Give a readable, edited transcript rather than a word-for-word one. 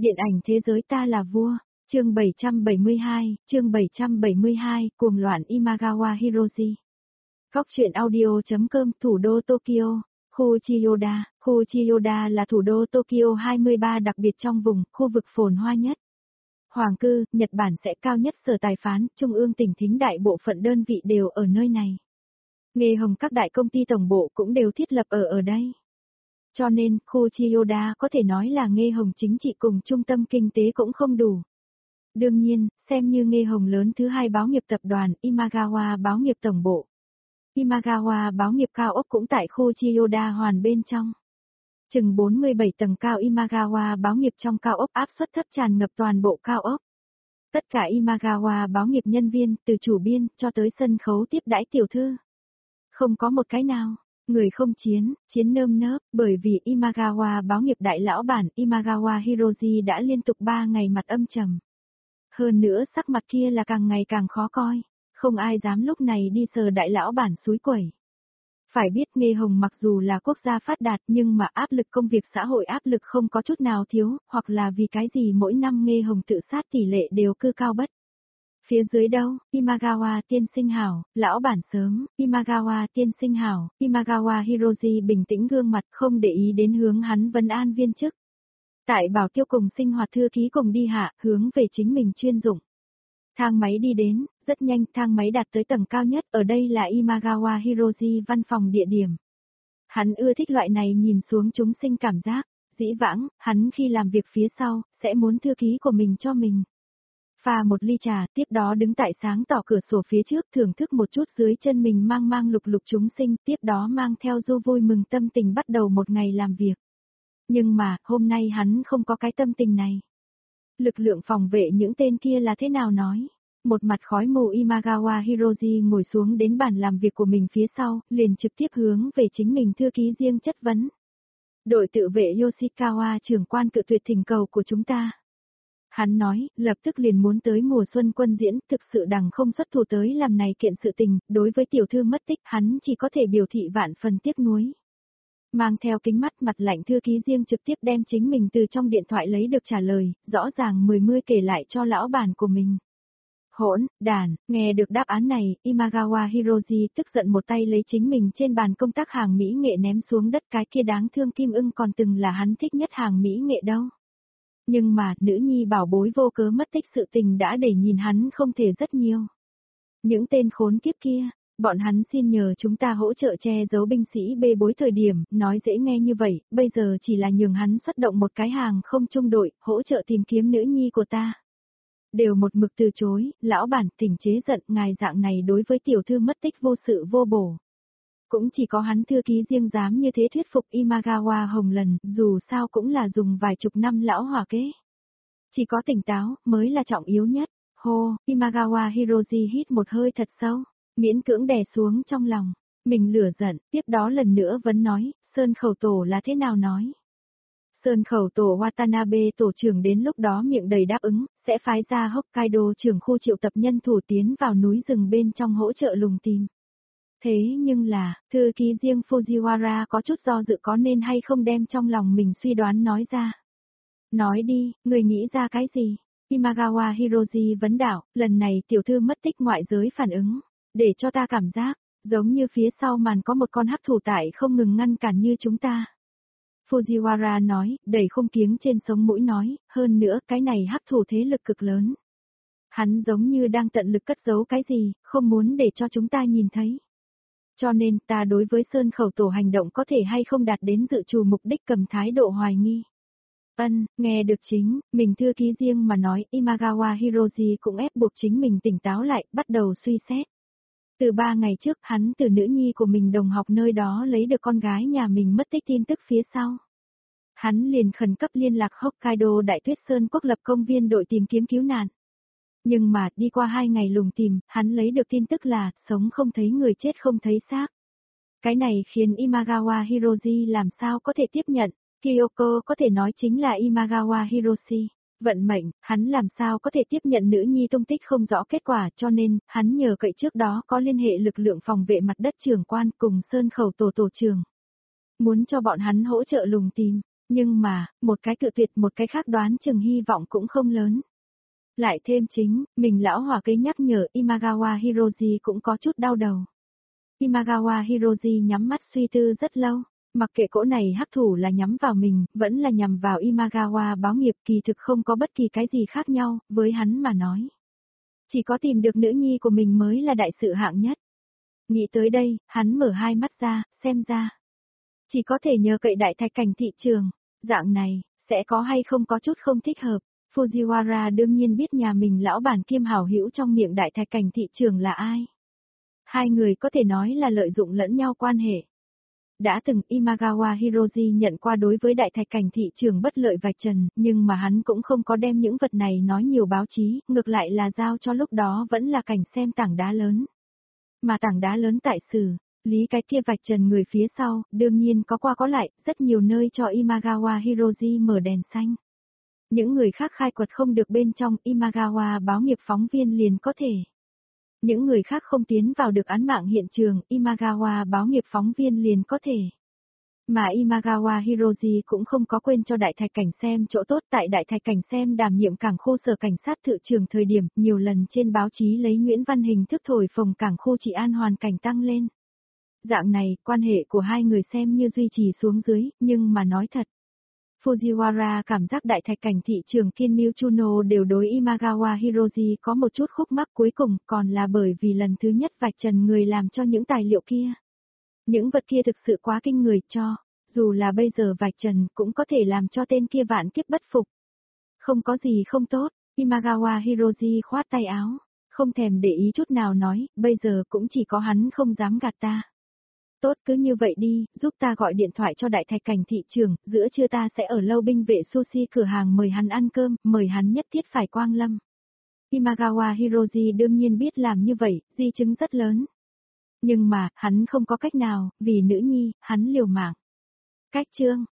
Điện ảnh thế giới ta là vua, chương 772, cuồng loạn Imagawa Hiroji. Góc truyện audio.com, thủ đô Tokyo, khu Chiyoda là thủ đô Tokyo 23 đặc biệt trong vùng, khu vực phồn hoa nhất. Hoàng cư, Nhật Bản sẽ cao nhất sở tài phán, trung ương tỉnh thính đại bộ phận đơn vị đều ở nơi này. Nghề hồng các đại công ty tổng bộ cũng đều thiết lập ở đây. Cho nên, khu Chiyoda có thể nói là nghề hồng chính trị cùng trung tâm kinh tế cũng không đủ. Đương nhiên, xem như nghề hồng lớn thứ hai báo nghiệp tập đoàn, Imagawa báo nghiệp tổng bộ. Imagawa báo nghiệp cao ốc cũng tại khu Chiyoda hoàn bên trong. Chừng 47 tầng cao Imagawa báo nghiệp trong cao ốc áp suất thấp tràn ngập toàn bộ cao ốc. Tất cả Imagawa báo nghiệp nhân viên, từ chủ biên cho tới sân khấu tiếp đãi tiểu thư. Không có một cái nào. Người không chiến nơm nớp, bởi vì Imagawa báo nghiệp đại lão bản Imagawa Hiroji đã liên tục 3 ngày mặt âm trầm. Hơn nữa sắc mặt kia là càng ngày càng khó coi, không ai dám lúc này đi sờ đại lão bản xúi quẩy. Phải biết nghề hồng mặc dù là quốc gia phát đạt nhưng mà áp lực công việc xã hội áp lực không có chút nào thiếu, hoặc là vì cái gì mỗi năm nghề hồng tự sát tỷ lệ đều cư cao bất. Phía dưới đâu, Imagawa tiên sinh hảo, lão bản sớm, Imagawa tiên sinh hảo, Imagawa Hiroji bình tĩnh gương mặt không để ý đến hướng hắn vấn an viên chức. Tại bảo tiêu cùng sinh hoạt thư ký cùng đi hạ, hướng về chính mình chuyên dụng. Thang máy đi đến, rất nhanh thang máy đạt tới tầng cao nhất, ở đây là Imagawa Hiroji văn phòng địa điểm. Hắn ưa thích loại này nhìn xuống chúng sinh cảm giác, dĩ vãng, hắn khi làm việc phía sau, sẽ muốn thư ký của mình cho mình. Pha một ly trà, tiếp đó đứng tại sáng tỏ cửa sổ phía trước thưởng thức một chút dưới chân mình mang lục chúng sinh, tiếp đó mang theo du vui mừng tâm tình bắt đầu một ngày làm việc. Nhưng mà, hôm nay hắn không có cái tâm tình này. Lực lượng phòng vệ những tên kia là thế nào nói? Một mặt khói mù Imagawa Hiroji ngồi xuống đến bàn làm việc của mình phía sau, liền trực tiếp hướng về chính mình thư ký riêng chất vấn. Đội tự vệ Yoshikawa trưởng quan cự tuyệt thỉnh cầu của chúng ta. Hắn nói, lập tức liền muốn tới mùa xuân quân diễn, thực sự đằng không xuất thủ tới làm này kiện sự tình, đối với tiểu thư mất tích, hắn chỉ có thể biểu thị vạn phần tiếc nuối. Mang theo kính mắt mặt lạnh thư ký riêng trực tiếp đem chính mình từ trong điện thoại lấy được trả lời, rõ ràng mười kể lại cho lão bản của mình. Hỗn đàn, nghe được đáp án này, Imagawa Hiroji tức giận một tay lấy chính mình trên bàn công tác hàng mỹ nghệ ném xuống đất, cái kia đáng thương kim ưng còn từng là hắn thích nhất hàng mỹ nghệ đâu. Nhưng mà, nữ nhi bảo bối vô cớ mất tích sự tình đã để nhìn hắn không thể rất nhiều. Những tên khốn kiếp kia, bọn hắn xin nhờ chúng ta hỗ trợ che giấu binh sĩ bê bối thời điểm, nói dễ nghe như vậy, bây giờ chỉ là nhường hắn xuất động một cái hàng không trung đội, hỗ trợ tìm kiếm nữ nhi của ta. Đều một mực từ chối, lão bản tỉnh chế giận, ngài dạng này đối với tiểu thư mất tích vô sự vô bổ. Cũng chỉ có hắn thư ký riêng dám như thế thuyết phục Imagawa Hồng lần, dù sao cũng là dùng vài chục năm lão hòa kế. Chỉ có tỉnh táo, mới là trọng yếu nhất. Hô, Imagawa Hiroji hít một hơi thật sâu, miễn cưỡng đè xuống trong lòng. Mình lửa giận, tiếp đó lần nữa vẫn nói, Sơn Khẩu Tổ là thế nào nói. Sơn Khẩu Tổ Watanabe tổ trưởng đến lúc đó miệng đầy đáp ứng, sẽ phái ra Hokkaido trưởng khu triệu tập nhân thủ tiến vào núi rừng bên trong hỗ trợ lùng tìm. Thế nhưng là, thư ký riêng Fujiwara có chút do dự có nên hay không đem trong lòng mình suy đoán nói ra. Nói đi, người nghĩ ra cái gì? Imagawa Hiroji vấn đạo, lần này tiểu thư mất tích ngoại giới phản ứng, để cho ta cảm giác, giống như phía sau màn có một con hắc thủ tại không ngừng ngăn cản như chúng ta. Fujiwara nói, đầy không kiếng trên sống mũi nói, hơn nữa cái này hắc thủ thế lực cực lớn. Hắn giống như đang tận lực cất giấu cái gì, không muốn để cho chúng ta nhìn thấy. Cho nên ta đối với Sơn Khẩu Tổ hành động có thể hay không đạt đến dự trù mục đích cầm thái độ hoài nghi. Nghe được chính, mình thư ký riêng mà nói, Imagawa Hiroji cũng ép buộc chính mình tỉnh táo lại, bắt đầu suy xét. Từ 3 ngày trước, hắn từ nữ nhi của mình đồng học nơi đó lấy được con gái nhà mình mất tích tin tức phía sau. Hắn liền khẩn cấp liên lạc Hokkaido Đại Tuyết Sơn Quốc lập công viên đội tìm kiếm cứu nạn. Nhưng mà, đi qua 2 ngày lùng tìm, hắn lấy được tin tức là, sống không thấy người chết không thấy xác. Cái này khiến Imagawa Hiroji làm sao có thể tiếp nhận, Kyoko có thể nói chính là Imagawa Hiroshi. Vận mệnh, hắn làm sao có thể tiếp nhận nữ nhi tung tích không rõ kết quả, cho nên, hắn nhờ cậy trước đó có liên hệ lực lượng phòng vệ mặt đất trưởng quan cùng Sơn Khẩu Tổ tổ trưởng. Muốn cho bọn hắn hỗ trợ lùng tìm. Nhưng mà, một cái cự tuyệt một cái khác đoán chừng hy vọng cũng không lớn. Lại thêm chính, mình lão hòa kế nhắc nhở Imagawa Hiroji cũng có chút đau đầu. Imagawa Hiroji nhắm mắt suy tư rất lâu, mặc kệ cỗ này hắc thủ là nhắm vào mình, vẫn là nhằm vào Imagawa báo nghiệp kỳ thực không có bất kỳ cái gì khác nhau, với hắn mà nói. Chỉ có tìm được nữ nhi của mình mới là đại sự hạng nhất. Nghĩ tới đây, hắn mở hai mắt ra, xem ra. Chỉ có thể nhờ cậy đại thạch cảnh thị trường, dạng này, sẽ có hay không có chút không thích hợp. Fujiwara đương nhiên biết nhà mình lão bản kiêm hảo hữu trong miệng đại thạch cảnh thị trường là ai. Hai người có thể nói là lợi dụng lẫn nhau quan hệ. Đã từng Imagawa Hiroji nhận qua đối với đại thạch cảnh thị trường bất lợi vạch trần, nhưng mà hắn cũng không có đem những vật này nói nhiều báo chí, ngược lại là giao cho lúc đó vẫn là cảnh xem tảng đá lớn. Mà tảng đá lớn tại sử, lý cái kia vạch trần người phía sau, đương nhiên có qua có lại, rất nhiều nơi cho Imagawa Hiroji mở đèn xanh. Những người khác khai quật không được bên trong Imagawa báo nghiệp phóng viên liền có thể. Những người khác không tiến vào được án mạng hiện trường, Imagawa báo nghiệp phóng viên liền có thể. Mà Imagawa Hiroji cũng không có quên cho đại thạch cảnh xem chỗ tốt tại đại thạch cảnh xem đảm nhiệm cảng khu sở cảnh sát thự trường thời điểm nhiều lần trên báo chí lấy Nguyễn Văn hình thức thổi phồng cảng khu trị an hoàn cảnh tăng lên. Dạng này, quan hệ của hai người xem như duy trì xuống dưới, nhưng mà nói thật. Fujiwara cảm giác đại thạch cảnh thị trường Kinmichuno đều đối Imagawa Hiroji có một chút khúc mắc cuối cùng còn là bởi vì lần thứ nhất vạch trần người làm cho những tài liệu kia. Những vật kia thực sự quá kinh người cho, dù là bây giờ vạch trần cũng có thể làm cho tên kia vạn kiếp bất phục. Không có gì không tốt, Imagawa Hiroji khoát tay áo, không thèm để ý chút nào nói, bây giờ cũng chỉ có hắn không dám gạt ta. Tốt cứ như vậy đi, giúp ta gọi điện thoại cho đại thạch cảnh thị trường, giữa trưa ta sẽ ở lâu binh vệ sushi cửa hàng mời hắn ăn cơm, mời hắn nhất thiết phải quang lâm. Imagawa Hiroji đương nhiên biết làm như vậy, di chứng rất lớn. Nhưng mà, hắn không có cách nào, vì nữ nhi, hắn liều mạng. Cách chương